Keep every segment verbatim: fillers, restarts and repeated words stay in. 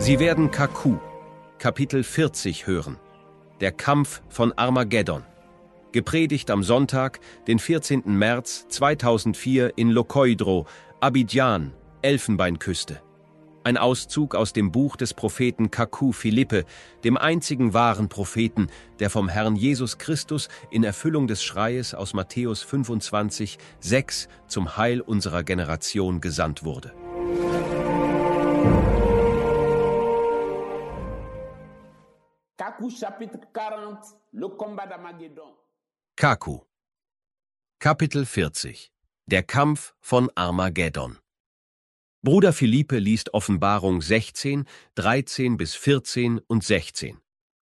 Sie werden Kaku, Kapitel vierzig hören. Der Kampf von Armageddon. Gepredigt am Sonntag, den vierzehnten März zweitausendvier in Lokoidro, Abidjan, Elfenbeinküste. Ein Auszug aus dem Buch des Propheten Kaku Philippe, dem einzigen wahren Propheten, der vom Herrn Jesus Christus in Erfüllung des Schreies aus Matthäus fünfundzwanzig, sechs zum Heil unserer Generation gesandt wurde. Kaku chapitre quarante, le combat d'Armageddon. Kaku. Kapitel vierzig. Der Kampf von Armageddon. Bruder Philippe liest Offenbarung sechzehn, dreizehn bis vierzehn und sechzehn.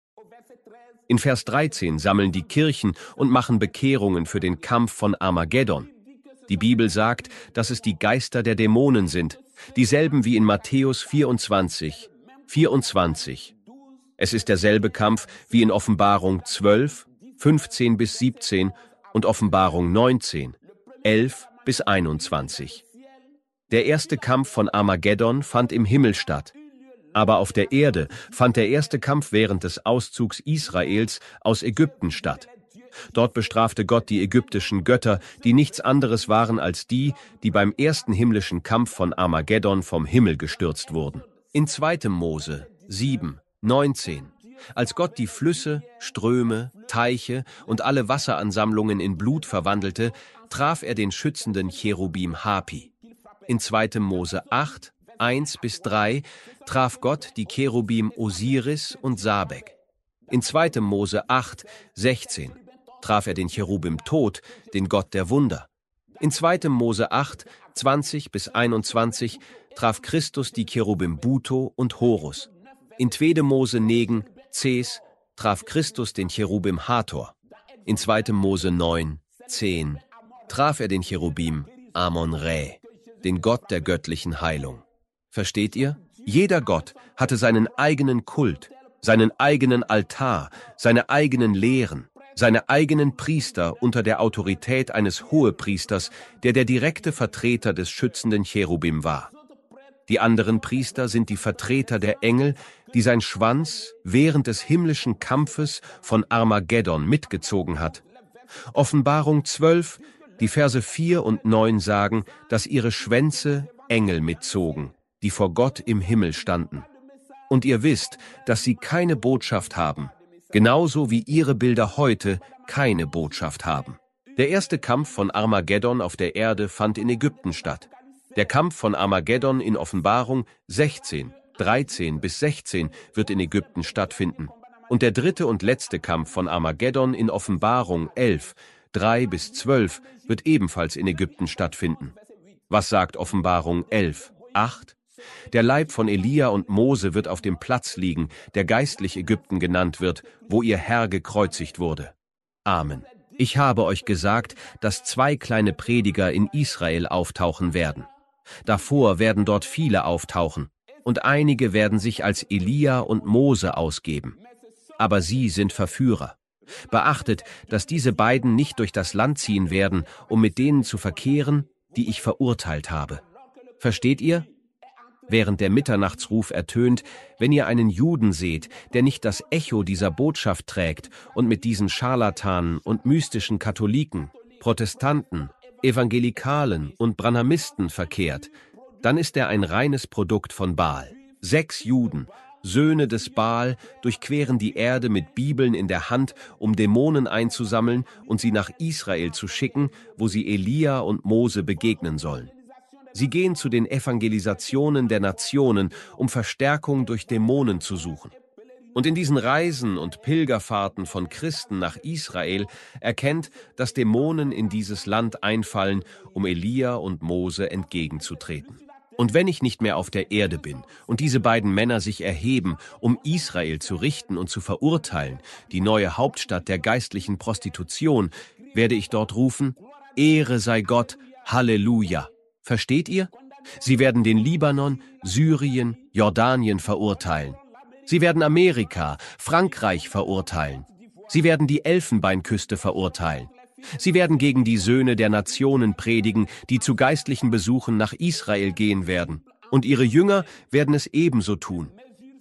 In Vers dreizehn sammeln die Kirchen und machen Bekehrungen für den Kampf von Armageddon. Die Bibel sagt, dass es die Geister der Dämonen sind, dieselben wie in Matthäus vierundzwanzig, vierundzwanzig. Es ist derselbe Kampf wie in Offenbarung zwölf, fünfzehn bis siebzehn und Offenbarung neunzehn, elf bis einundzwanzig. Der erste Kampf von Armageddon fand im Himmel statt. Aber auf der Erde fand der erste Kampf während des Auszugs Israels aus Ägypten statt. Dort bestrafte Gott die ägyptischen Götter, die nichts anderes waren als die, die beim ersten himmlischen Kampf von Armageddon vom Himmel gestürzt wurden. In zweiten Mose sieben, neunzehn. Als Gott die Flüsse, Ströme, Teiche und alle Wasseransammlungen in Blut verwandelte, traf er den schützenden Cherubim Hapi. In zweiten Mose acht, eins bis drei traf Gott die Cherubim Osiris und Sabek. In zweiten Mose acht, sechzehn traf er den Cherubim Tod, den Gott der Wunder. In zweiten Mose acht, zwanzig bis einundzwanzig traf Christus die Cherubim Buto und Horus. In zweiten Mose neun, zehn traf Christus den Cherubim Hathor. In zweiten Mose neun, zehn traf er den Cherubim Amon-Re, den Gott der göttlichen Heilung. Versteht ihr? Jeder Gott hatte seinen eigenen Kult, seinen eigenen Altar, seine eigenen Lehren, seine eigenen Priester unter der Autorität eines Hohepriesters, der der direkte Vertreter des schützenden Cherubim war. Die anderen Priester sind die Vertreter der Engel, die sein Schwanz während des himmlischen Kampfes von Armageddon mitgezogen hat. Offenbarung zwölf, die Verse vier und neun sagen, dass ihre Schwänze Engel mitzogen, die vor Gott im Himmel standen. Und ihr wisst, dass sie keine Botschaft haben, genauso wie ihre Bilder heute keine Botschaft haben. Der erste Kampf von Armageddon auf der Erde fand in Ägypten statt. Der Kampf von Armageddon in Offenbarung sechzehn, dreizehn bis sechzehn wird in Ägypten stattfinden. Und der dritte und letzte Kampf von Armageddon in Offenbarung elf, drei bis zwölf wird ebenfalls in Ägypten stattfinden. Was sagt Offenbarung elf, acht? Der Leib von Elia und Mose wird auf dem Platz liegen, der geistlich Ägypten genannt wird, wo ihr Herr gekreuzigt wurde. Amen. Ich habe euch gesagt, dass zwei kleine Prediger in Israel auftauchen werden. Davor werden dort viele auftauchen, und einige werden sich als Elia und Mose ausgeben. Aber sie sind Verführer. Beachtet, dass diese beiden nicht durch das Land ziehen werden, um mit denen zu verkehren, die ich verurteilt habe. Versteht ihr? Während der Mitternachtsruf ertönt, wenn ihr einen Juden seht, der nicht das Echo dieser Botschaft trägt und mit diesen Scharlatanen und mystischen Katholiken, Protestanten, Evangelikalen und Branhamisten verkehrt, dann ist er ein reines Produkt von Baal. Sechs Juden, Söhne des Baal, durchqueren die Erde mit Bibeln in der Hand, um Dämonen einzusammeln und sie nach Israel zu schicken, wo sie Elia und Mose begegnen sollen. Sie gehen zu den Evangelisationen der Nationen, um Verstärkung durch Dämonen zu suchen. Und in diesen Reisen und Pilgerfahrten von Christen nach Israel erkennt, dass Dämonen in dieses Land einfallen, um Elia und Mose entgegenzutreten. Und wenn ich nicht mehr auf der Erde bin und diese beiden Männer sich erheben, um Israel zu richten und zu verurteilen, die neue Hauptstadt der geistlichen Prostitution, werde ich dort rufen, Ehre sei Gott, Halleluja. Versteht ihr? Sie werden den Libanon, Syrien, Jordanien verurteilen. Sie werden Amerika, Frankreich verurteilen. Sie werden die Elfenbeinküste verurteilen. Sie werden gegen die Söhne der Nationen predigen, die zu geistlichen Besuchen nach Israel gehen werden. Und ihre Jünger werden es ebenso tun.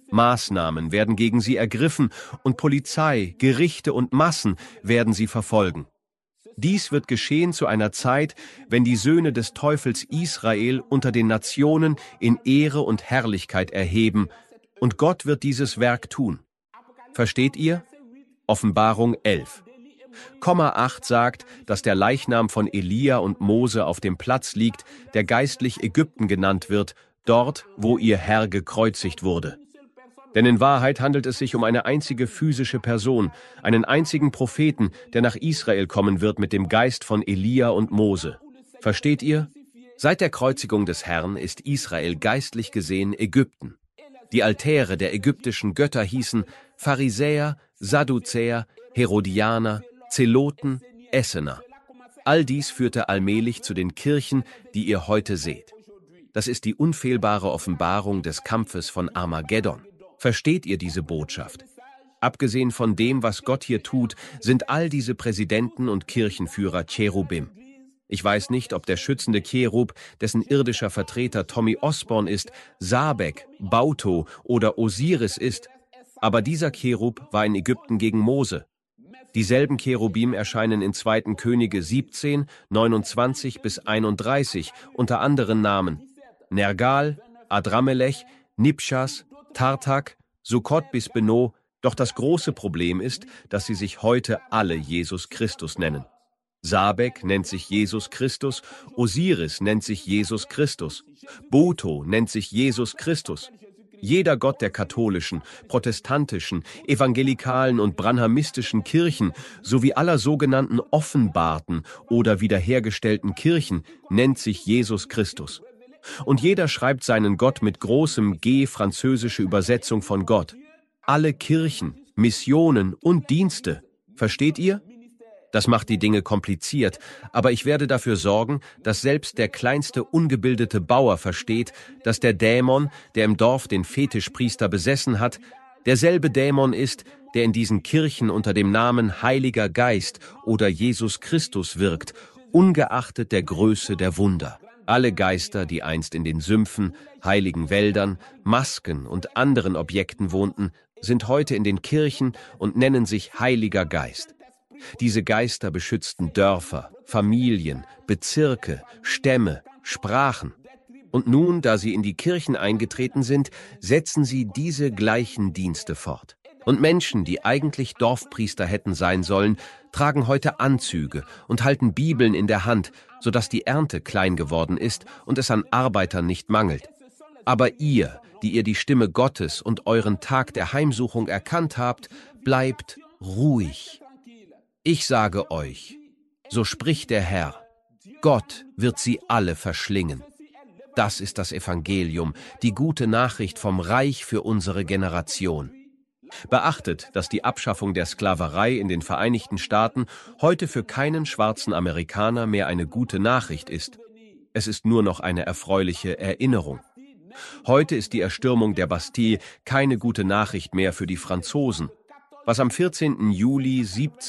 Maßnahmen werden gegen sie ergriffen und Polizei, Gerichte und Massen werden sie verfolgen. Dies wird geschehen zu einer Zeit, wenn die Söhne des Teufels Israel unter den Nationen in Ehre und Herrlichkeit erheben, und Gott wird dieses Werk tun. Versteht ihr? Offenbarung elf. Komma acht sagt, dass der Leichnam von Elia und Mose auf dem Platz liegt, der geistlich Ägypten genannt wird, dort, wo ihr Herr gekreuzigt wurde. Denn in Wahrheit handelt es sich um eine einzige physische Person, einen einzigen Propheten, der nach Israel kommen wird mit dem Geist von Elia und Mose. Versteht ihr? Seit der Kreuzigung des Herrn ist Israel geistlich gesehen Ägypten. Die Altäre der ägyptischen Götter hießen Pharisäer, Sadduzäer, Herodianer, Zeloten, Essener. All dies führte allmählich zu den Kirchen, die ihr heute seht. Das ist die unfehlbare Offenbarung des Kampfes von Armageddon. Versteht ihr diese Botschaft? Abgesehen von dem, was Gott hier tut, sind all diese Präsidenten und Kirchenführer Cherubim. Ich weiß nicht, ob der schützende Cherub, dessen irdischer Vertreter Tommy Osborne ist, Sabek, Bauto oder Osiris ist, aber dieser Cherub war in Ägypten gegen Mose. Dieselben Cherubim erscheinen in zweiten Könige siebzehn, neunundzwanzig bis einunddreißig unter anderen Namen: Nergal, Adramelech, Nibschas, Tartak, Sukkot bis Beno, doch das große Problem ist, dass sie sich heute alle Jesus Christus nennen. Sabek nennt sich Jesus Christus, Osiris nennt sich Jesus Christus, Boto nennt sich Jesus Christus. Jeder Gott der katholischen, protestantischen, evangelikalen und branhamistischen Kirchen sowie aller sogenannten offenbarten oder wiederhergestellten Kirchen nennt sich Jesus Christus. Und jeder schreibt seinen Gott mit großem G, französische Übersetzung von Gott. Alle Kirchen, Missionen und Dienste. Versteht ihr? Das macht die Dinge kompliziert, aber ich werde dafür sorgen, dass selbst der kleinste ungebildete Bauer versteht, dass der Dämon, der im Dorf den Fetischpriester besessen hat, derselbe Dämon ist, der in diesen Kirchen unter dem Namen Heiliger Geist oder Jesus Christus wirkt, ungeachtet der Größe der Wunder. Alle Geister, die einst in den Sümpfen, heiligen Wäldern, Masken und anderen Objekten wohnten, sind heute in den Kirchen und nennen sich Heiliger Geist. Diese Geister beschützten Dörfer, Familien, Bezirke, Stämme, Sprachen. Und nun, da sie in die Kirchen eingetreten sind, setzen sie diese gleichen Dienste fort. Und Menschen, die eigentlich Dorfpriester hätten sein sollen, tragen heute Anzüge und halten Bibeln in der Hand, sodass die Ernte klein geworden ist und es an Arbeitern nicht mangelt. Aber ihr, die ihr die Stimme Gottes und euren Tag der Heimsuchung erkannt habt, bleibt ruhig. Ich sage euch, so spricht der Herr, Gott wird sie alle verschlingen. Das ist das Evangelium, die gute Nachricht vom Reich für unsere Generation. Beachtet, dass die Abschaffung der Sklaverei in den Vereinigten Staaten heute für keinen schwarzen Amerikaner mehr eine gute Nachricht ist. Es ist nur noch eine erfreuliche Erinnerung. Heute ist die Erstürmung der Bastille keine gute Nachricht mehr für die Franzosen. Was am vierzehnten Juli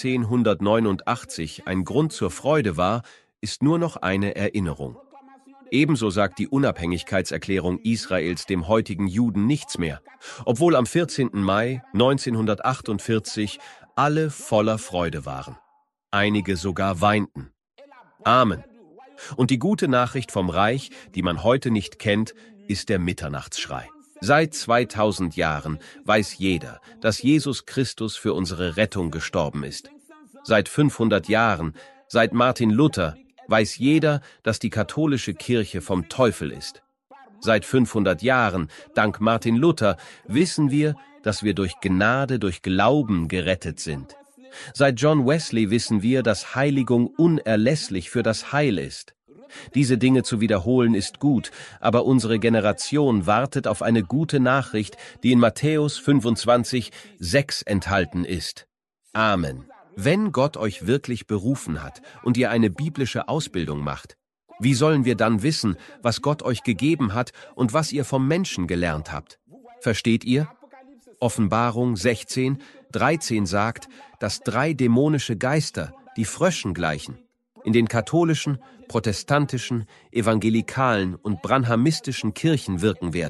siebzehnhundertneunundachtzig ein Grund zur Freude war, ist nur noch eine Erinnerung. Ebenso sagt die Unabhängigkeitserklärung Israels dem heutigen Juden nichts mehr, obwohl am vierzehnten Mai neunzehnhundertachtundvierzig alle voller Freude waren. Einige sogar weinten. Amen. Und die gute Nachricht vom Reich, die man heute nicht kennt, ist der Mitternachtsschrei. Seit zweitausend Jahren weiß jeder, dass Jesus Christus für unsere Rettung gestorben ist. Seit fünfhundert Jahren, seit Martin Luther, weiß jeder, dass die katholische Kirche vom Teufel ist. Seit fünfhundert Jahren, dank Martin Luther, wissen wir, dass wir durch Gnade, durch Glauben gerettet sind. Seit John Wesley wissen wir, dass Heiligung unerlässlich für das Heil ist. Diese Dinge zu wiederholen ist gut, aber unsere Generation wartet auf eine gute Nachricht, die in Matthäus fünfundzwanzig, sechs enthalten ist. Amen. Wenn Gott euch wirklich berufen hat und ihr eine biblische Ausbildung macht, wie sollen wir dann wissen, was Gott euch gegeben hat und was ihr vom Menschen gelernt habt? Versteht ihr? Offenbarung sechzehn, dreizehn sagt, dass drei dämonische Geister, die Fröschen gleichen, in den katholischen, protestantischen, evangelikalen und branhamistischen Kirchen wirken werden.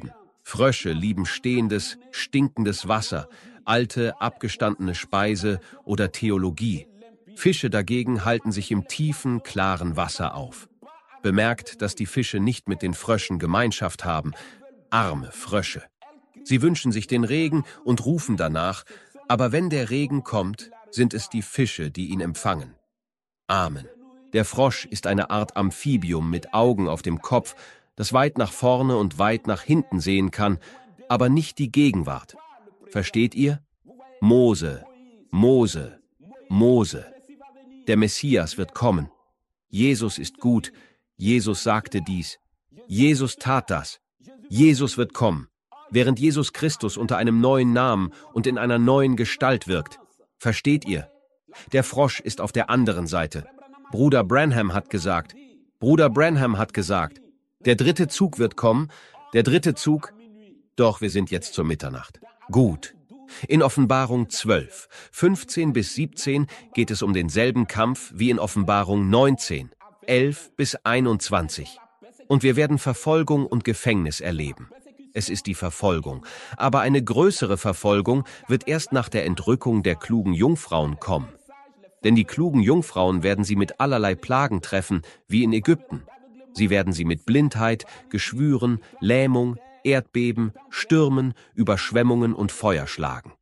Frösche lieben stehendes, stinkendes Wasser, alte, abgestandene Speise oder Theologie. Fische dagegen halten sich im tiefen, klaren Wasser auf. Bemerkt, dass die Fische nicht mit den Fröschen Gemeinschaft haben. Arme Frösche. Sie wünschen sich den Regen und rufen danach, aber wenn der Regen kommt, sind es die Fische, die ihn empfangen. Amen. Der Frosch ist eine Art Amphibium mit Augen auf dem Kopf, das weit nach vorne und weit nach hinten sehen kann, aber nicht die Gegenwart. Versteht ihr? Mose, Mose, Mose. Der Messias wird kommen. Jesus ist gut. Jesus sagte dies. Jesus tat das. Jesus wird kommen, während Jesus Christus unter einem neuen Namen und in einer neuen Gestalt wirkt. Versteht ihr? Der Frosch ist auf der anderen Seite. Bruder Branham hat gesagt, Bruder Branham hat gesagt, der dritte Zug wird kommen, der dritte Zug, doch wir sind jetzt zur Mitternacht. Gut. In Offenbarung zwölf, fünfzehn bis siebzehn geht es um denselben Kampf wie in Offenbarung neunzehn, elf bis einundzwanzig. Und wir werden Verfolgung und Gefängnis erleben. Es ist die Verfolgung, aber eine größere Verfolgung wird erst nach der Entrückung der klugen Jungfrauen kommen. Denn die klugen Jungfrauen werden sie mit allerlei Plagen treffen, wie in Ägypten. Sie werden sie mit Blindheit, Geschwüren, Lähmung, Erdbeben, Stürmen, Überschwemmungen und Feuer schlagen.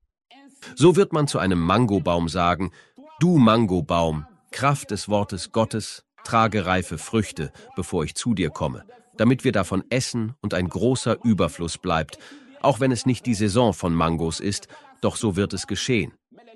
So wird man zu einem Mangobaum sagen, du Mangobaum, Kraft des Wortes Gottes, trage reife Früchte, bevor ich zu dir komme, damit wir davon essen und ein großer Überfluss bleibt, auch wenn es nicht die Saison von Mangos ist, doch so wird es geschehen.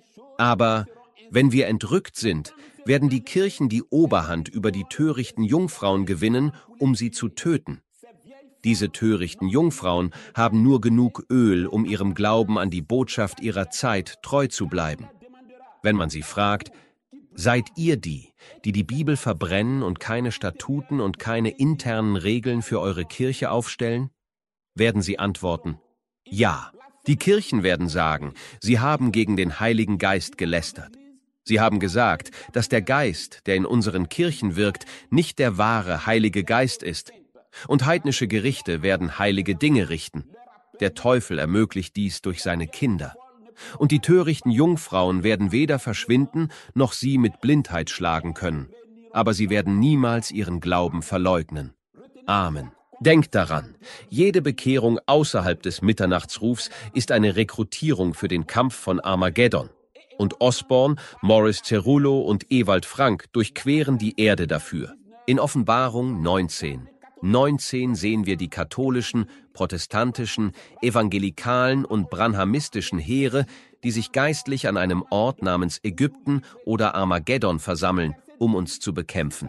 Aber wenn wir entrückt sind, werden die Kirchen die Oberhand über die törichten Jungfrauen gewinnen, um sie zu töten. Diese törichten Jungfrauen haben nur genug Öl, um ihrem Glauben an die Botschaft ihrer Zeit treu zu bleiben. Wenn man sie fragt, seid ihr die, die die Bibel verbrennen und keine Statuten und keine internen Regeln für eure Kirche aufstellen? Werden sie antworten, ja. Die Kirchen werden sagen, sie haben gegen den Heiligen Geist gelästert. Sie haben gesagt, dass der Geist, der in unseren Kirchen wirkt, nicht der wahre Heilige Geist ist. Und heidnische Gerichte werden heilige Dinge richten. Der Teufel ermöglicht dies durch seine Kinder. Und die törichten Jungfrauen werden weder verschwinden, noch sie mit Blindheit schlagen können. Aber sie werden niemals ihren Glauben verleugnen. Amen. Denkt daran, jede Bekehrung außerhalb des Mitternachtsrufs ist eine Rekrutierung für den Kampf von Armageddon. Und Osborne, Morris Cerullo und Ewald Frank durchqueren die Erde dafür. In Offenbarung neunzehn. neunzehn sehen wir die katholischen, protestantischen, evangelikalen und branhamistischen Heere, die sich geistlich an einem Ort namens Ägypten oder Armageddon versammeln, um uns zu bekämpfen.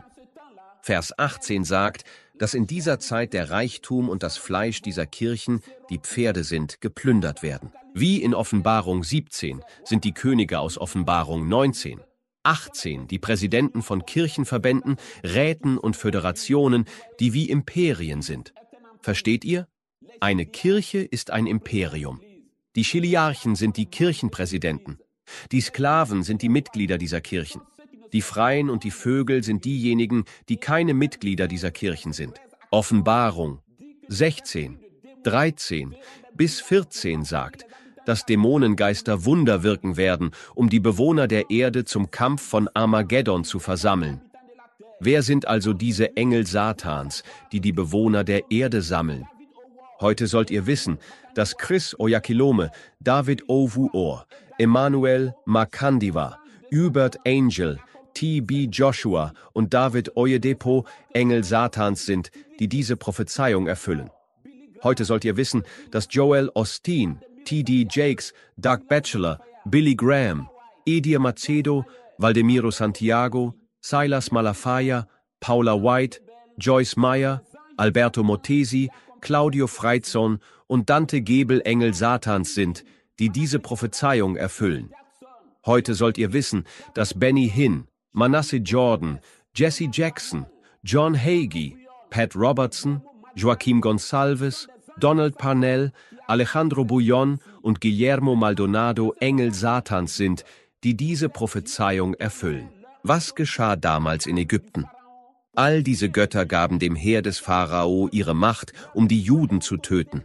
Vers achtzehn sagt, dass in dieser Zeit der Reichtum und das Fleisch dieser Kirchen, die Pferde sind, geplündert werden. Wie in Offenbarung siebzehn sind die Könige aus Offenbarung neunzehn. achtzehn die Präsidenten von Kirchenverbänden, Räten und Föderationen, die wie Imperien sind. Versteht ihr? Eine Kirche ist ein Imperium. Die Chiliarchen sind die Kirchenpräsidenten. Die Sklaven sind die Mitglieder dieser Kirchen. Die Freien und die Vögel sind diejenigen, die keine Mitglieder dieser Kirchen sind. Offenbarung sechzehn, dreizehn bis vierzehn sagt, dass Dämonengeister Wunder wirken werden, um die Bewohner der Erde zum Kampf von Armageddon zu versammeln. Wer sind also diese Engel Satans, die die Bewohner der Erde sammeln? Heute sollt ihr wissen, dass Chris Oyakhilome, David Ovuor, Emmanuel Makandiwa, Hubert Angel, T B Joshua und David Oyedepo Engel Satans sind, die diese Prophezeiung erfüllen. Heute sollt ihr wissen, dass Joel Osteen, T D Jakes, Doug Batchelor, Billy Graham, Edir Macedo, Valdemiro Santiago, Silas Malafaia, Paula White, Joyce Meyer, Alberto Motesi, Claudio Freizon und Dante Gebel Engel Satans sind, die diese Prophezeiung erfüllen. Heute sollt ihr wissen, dass Benny Hinn, Manasseh Jordan, Jesse Jackson, John Hagee, Pat Robertson, Joaquim Gonsalves, Donald Parnell, Alejandro Bouillon und Guillermo Maldonado Engel Satans sind, die diese Prophezeiung erfüllen. Was geschah damals in Ägypten? All diese Götter gaben dem Heer des Pharao ihre Macht, um die Juden zu töten.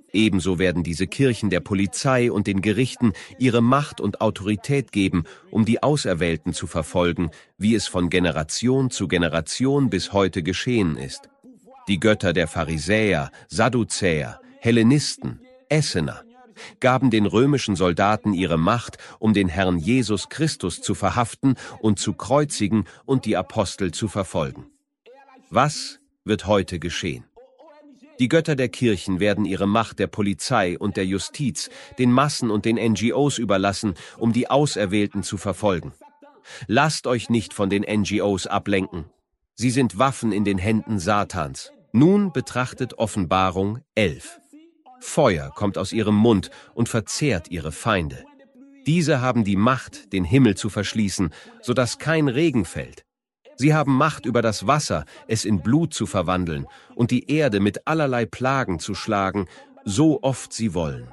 Ebenso werden diese Kirchen der Polizei und den Gerichten ihre Macht und Autorität geben, um die Auserwählten zu verfolgen, wie es von Generation zu Generation bis heute geschehen ist. Die Götter der Pharisäer, Sadduzäer, Hellenisten, Essener gaben den römischen Soldaten ihre Macht, um den Herrn Jesus Christus zu verhaften und zu kreuzigen und die Apostel zu verfolgen. Was wird heute geschehen? Die Götter der Kirchen werden ihre Macht der Polizei und der Justiz, den Massen und den N G Os überlassen, um die Auserwählten zu verfolgen. Lasst euch nicht von den N G Os ablenken. Sie sind Waffen in den Händen Satans. Nun betrachtet Offenbarung elf. Feuer kommt aus ihrem Mund und verzehrt ihre Feinde. Diese haben die Macht, den Himmel zu verschließen, sodass kein Regen fällt. Sie haben Macht über das Wasser, es in Blut zu verwandeln und die Erde mit allerlei Plagen zu schlagen, so oft sie wollen.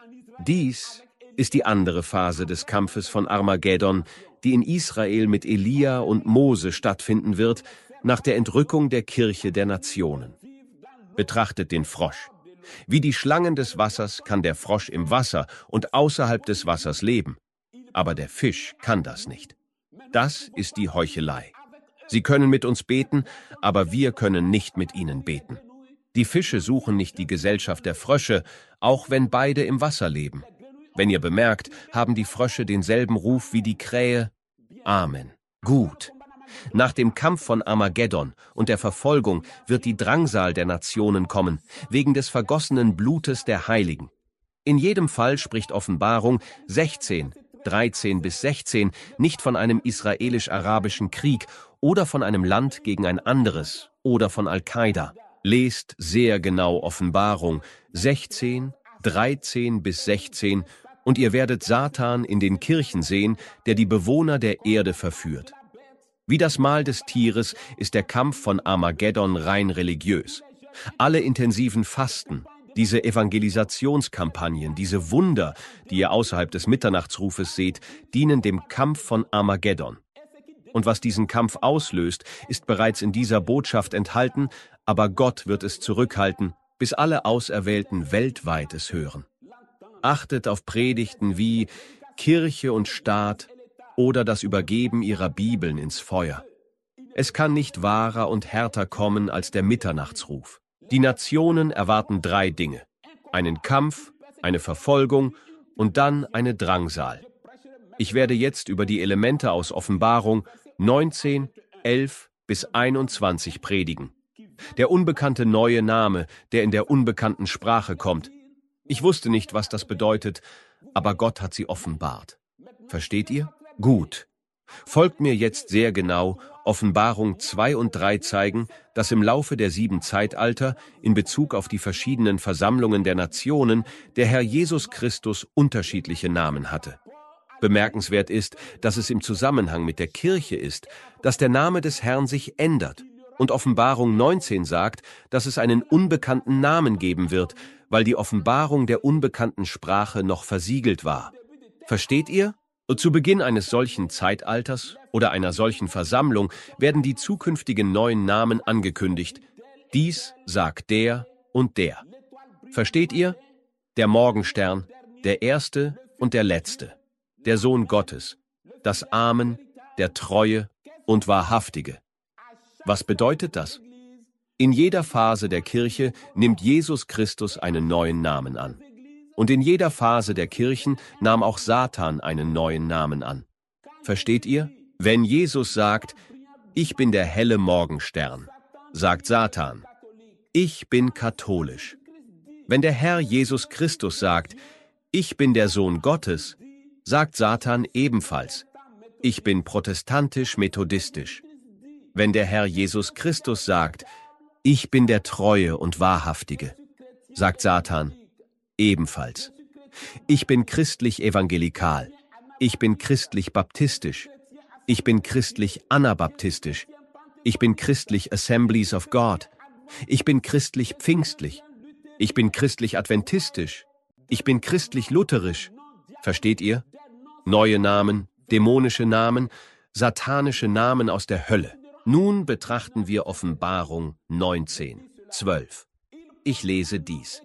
Dies ist die andere Phase des Kampfes von Armageddon, die in Israel mit Elia und Mose stattfinden wird, nach der Entrückung der Kirche der Nationen. Betrachtet den Frosch. Wie die Schlangen des Wassers kann der Frosch im Wasser und außerhalb des Wassers leben. Aber der Fisch kann das nicht. Das ist die Heuchelei. Sie können mit uns beten, aber wir können nicht mit ihnen beten. Die Fische suchen nicht die Gesellschaft der Frösche, auch wenn beide im Wasser leben. Wenn ihr bemerkt, haben die Frösche denselben Ruf wie die Krähe. Amen. Gut. Nach dem Kampf von Armageddon und der Verfolgung wird die Drangsal der Nationen kommen, wegen des vergossenen Blutes der Heiligen. In jedem Fall spricht Offenbarung sechzehn, dreizehn bis sechzehn nicht von einem israelisch-arabischen Krieg oder von einem Land gegen ein anderes oder von Al-Qaida. Lest sehr genau Offenbarung sechzehn, dreizehn bis sechzehn und ihr werdet Satan in den Kirchen sehen, der die Bewohner der Erde verführt. Wie das Mahl des Tieres ist der Kampf von Armageddon rein religiös. Alle intensiven Fasten, diese Evangelisationskampagnen, diese Wunder, die ihr außerhalb des Mitternachtsrufes seht, dienen dem Kampf von Armageddon. Und was diesen Kampf auslöst, ist bereits in dieser Botschaft enthalten, aber Gott wird es zurückhalten, bis alle Auserwählten weltweit es hören. Achtet auf Predigten wie Kirche und Staat oder das Übergeben ihrer Bibeln ins Feuer. Es kann nicht wahrer und härter kommen als der Mitternachtsruf. Die Nationen erwarten drei Dinge: einen Kampf, eine Verfolgung und dann eine Drangsal. Ich werde jetzt über die Elemente aus Offenbarung neunzehn, elf bis einundzwanzig predigen. Der unbekannte neue Name, der in der unbekannten Sprache kommt. Ich wusste nicht, was das bedeutet, aber Gott hat sie offenbart. Versteht ihr? Gut. Folgt mir jetzt sehr genau. Offenbarung zwei und drei zeigen, dass im Laufe der sieben Zeitalter in Bezug auf die verschiedenen Versammlungen der Nationen der Herr Jesus Christus unterschiedliche Namen hatte. Bemerkenswert ist, dass es im Zusammenhang mit der Kirche ist, dass der Name des Herrn sich ändert. Und Offenbarung neunzehn sagt, dass es einen unbekannten Namen geben wird, weil die Offenbarung der unbekannten Sprache noch versiegelt war. Versteht ihr? Zu Beginn eines solchen Zeitalters oder einer solchen Versammlung werden die zukünftigen neuen Namen angekündigt. Dies sagt der und der. Versteht ihr? Der Morgenstern, der Erste und der Letzte, der Sohn Gottes, das Amen, der Treue und Wahrhaftige. Was bedeutet das? In jeder Phase der Kirche nimmt Jesus Christus einen neuen Namen an. Und in jeder Phase der Kirchen nahm auch Satan einen neuen Namen an. Versteht ihr? Wenn Jesus sagt, ich bin der helle Morgenstern, sagt Satan, ich bin katholisch. Wenn der Herr Jesus Christus sagt, ich bin der Sohn Gottes, sagt Satan ebenfalls, ich bin protestantisch-methodistisch. Wenn der Herr Jesus Christus sagt, ich bin der Treue und Wahrhaftige, sagt Satan ebenfalls. Ich bin christlich-evangelikal. Ich bin christlich-baptistisch. Ich bin christlich-anabaptistisch. Ich bin christlich Assemblies of God. Ich bin christlich-pfingstlich. Ich bin christlich-adventistisch. Ich bin christlich-lutherisch. Versteht ihr? Neue Namen, dämonische Namen, satanische Namen aus der Hölle. Nun betrachten wir Offenbarung neunzehn, zwölf. Ich lese dies.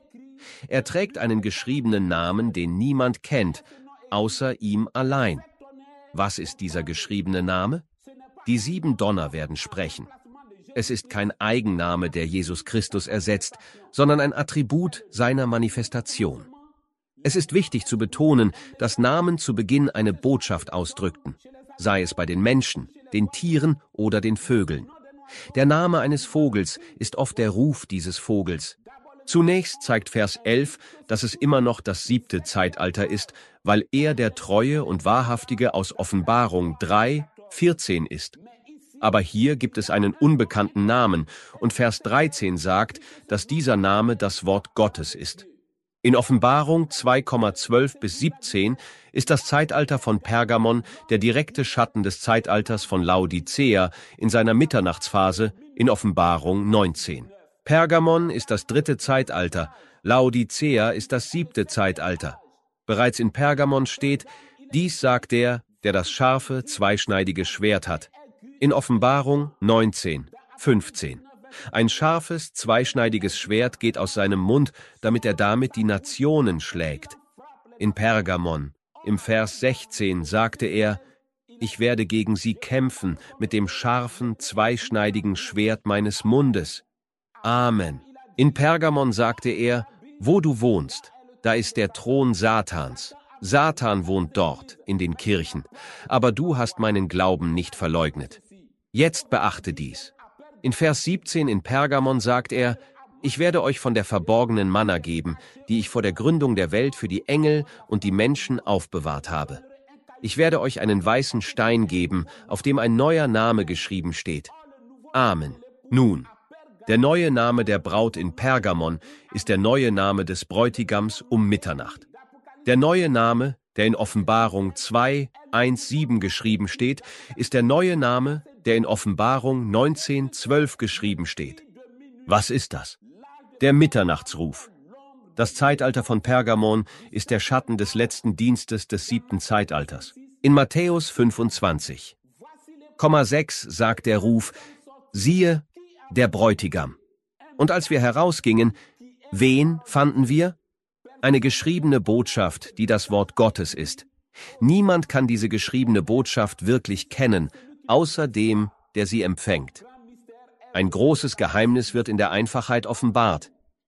Er trägt einen geschriebenen Namen, den niemand kennt, außer ihm allein. Was ist dieser geschriebene Name? Die sieben Donner werden sprechen. Es ist kein Eigenname, der Jesus Christus ersetzt, sondern ein Attribut seiner Manifestation. Es ist wichtig zu betonen, dass Namen zu Beginn eine Botschaft ausdrückten, sei es bei den Menschen, den Tieren oder den Vögeln. Der Name eines Vogels ist oft der Ruf dieses Vogels. Zunächst zeigt Vers elf, dass es immer noch das siebte Zeitalter ist, weil er der Treue und Wahrhaftige aus Offenbarung drei, vierzehn ist. Aber hier gibt es einen unbekannten Namen und Vers dreizehn sagt, dass dieser Name das Wort Gottes ist. In Offenbarung zwei, zwölf bis siebzehn ist das Zeitalter von Pergamon der direkte Schatten des Zeitalters von Laodicea in seiner Mitternachtsphase in Offenbarung neunzehn. Pergamon ist das dritte Zeitalter, Laodicea ist das siebte Zeitalter. Bereits in Pergamon steht, dies sagt der, der das scharfe, zweischneidige Schwert hat. In Offenbarung neunzehn, fünfzehn. Ein scharfes, zweischneidiges Schwert geht aus seinem Mund, damit er damit die Nationen schlägt. In Pergamon, im Vers sechzehn, sagte er, ich werde gegen sie kämpfen mit dem scharfen, zweischneidigen Schwert meines Mundes. Amen. In Pergamon sagte er, wo du wohnst, da ist der Thron Satans. Satan wohnt dort, in den Kirchen, aber du hast meinen Glauben nicht verleugnet. Jetzt beachte dies. In Vers siebzehn in Pergamon sagt er, ich werde euch von der verborgenen Manna geben, die ich vor der Gründung der Welt für die Engel und die Menschen aufbewahrt habe. Ich werde euch einen weißen Stein geben, auf dem ein neuer Name geschrieben steht. Amen. Nun, der neue Name der Braut in Pergamon ist der neue Name des Bräutigams um Mitternacht. Der neue Name, der in Offenbarung zwei, eins, sieben geschrieben steht, ist der neue Name, der in Offenbarung neunzehn, zwölf geschrieben steht. Was ist das? Der Mitternachtsruf. Das Zeitalter von Pergamon ist der Schatten des letzten Dienstes des siebten Zeitalters. In Matthäus fünfundzwanzig, sechs sagt der Ruf, siehe, der Bräutigam. Und als wir herausgingen, wen fanden wir? Eine geschriebene Botschaft, die das Wort Gottes ist. Niemand kann diese geschriebene Botschaft wirklich kennen, außer dem, der sie empfängt. Ein großes Geheimnis wird in der Einfachheit offenbart.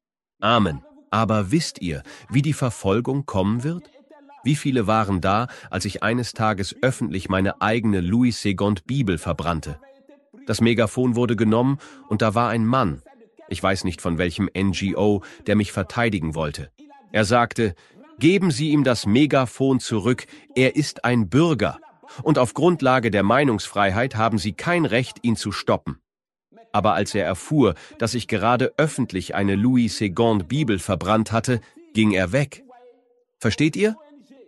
Amen. Aber wisst ihr, wie die Verfolgung kommen wird? Wie viele waren da, als ich eines Tages öffentlich meine eigene Louis Segond Bibel verbrannte? Das Megafon wurde genommen und da war ein Mann, ich weiß nicht von welchem N G O, der mich verteidigen wollte. Er sagte, geben Sie ihm das Megafon zurück, er ist ein Bürger. Und auf Grundlage der Meinungsfreiheit haben Sie kein Recht, ihn zu stoppen. Aber als er erfuhr, dass ich gerade öffentlich eine Louis Segond Bibel verbrannt hatte, ging er weg. Versteht ihr?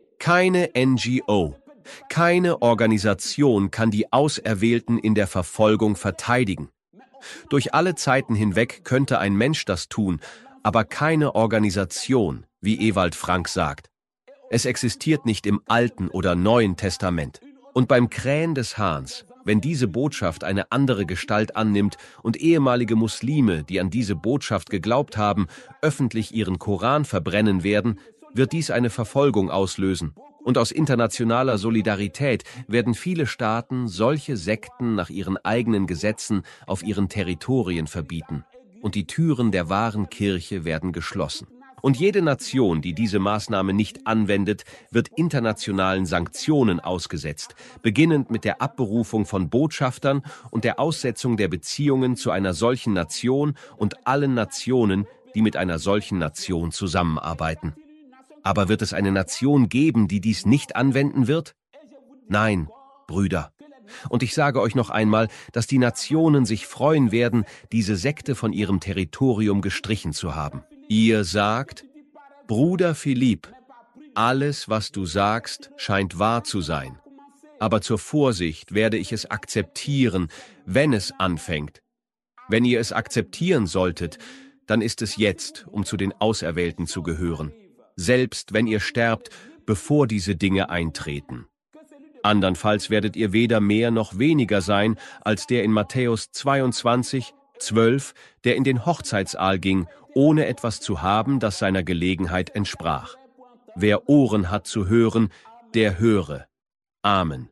Keine N G O, keine Organisation kann die Auserwählten in der Verfolgung verteidigen. Durch alle Zeiten hinweg könnte ein Mensch das tun, aber keine Organisation, wie Ewald Frank sagt. Es existiert nicht im Alten oder Neuen Testament. Und beim Krähen des Hahns, wenn diese Botschaft eine andere Gestalt annimmt und ehemalige Muslime, die an diese Botschaft geglaubt haben, öffentlich ihren Koran verbrennen werden, wird dies eine Verfolgung auslösen. Und aus internationaler Solidarität werden viele Staaten solche Sekten nach ihren eigenen Gesetzen auf ihren Territorien verbieten. Und die Türen der wahren Kirche werden geschlossen. Und jede Nation, die diese Maßnahme nicht anwendet, wird internationalen Sanktionen ausgesetzt, beginnend mit der Abberufung von Botschaftern und der Aussetzung der Beziehungen zu einer solchen Nation und allen Nationen, die mit einer solchen Nation zusammenarbeiten. Aber wird es eine Nation geben, die dies nicht anwenden wird? Nein, Brüder. Und ich sage euch noch einmal, dass die Nationen sich freuen werden, diese Sekte von ihrem Territorium gestrichen zu haben. Ihr sagt, Bruder Philipp, alles, was du sagst, scheint wahr zu sein. Aber zur Vorsicht werde ich es akzeptieren, wenn es anfängt. Wenn ihr es akzeptieren solltet, dann ist es jetzt, um zu den Auserwählten zu gehören. Selbst wenn ihr sterbt, bevor diese Dinge eintreten. Andernfalls werdet ihr weder mehr noch weniger sein als der in Matthäus zweiundzwanzig, zwölf, der in den Hochzeitsaal ging, ohne etwas zu haben, das seiner Gelegenheit entsprach. Wer Ohren hat zu hören, der höre. Amen.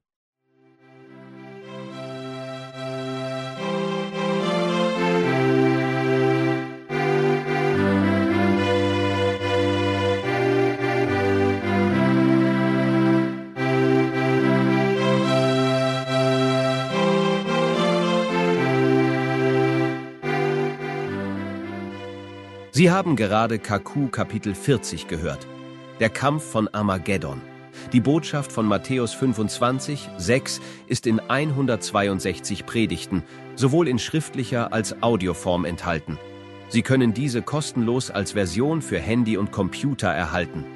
Sie haben gerade K Q Kapitel vierzig gehört. Der Kampf von Armageddon. Die Botschaft von Matthäus fünfundzwanzig, sechs ist in hundertzweiundsechzig Predigten, sowohl in schriftlicher als Audioform enthalten. Sie können diese kostenlos als Version für Handy und Computer erhalten.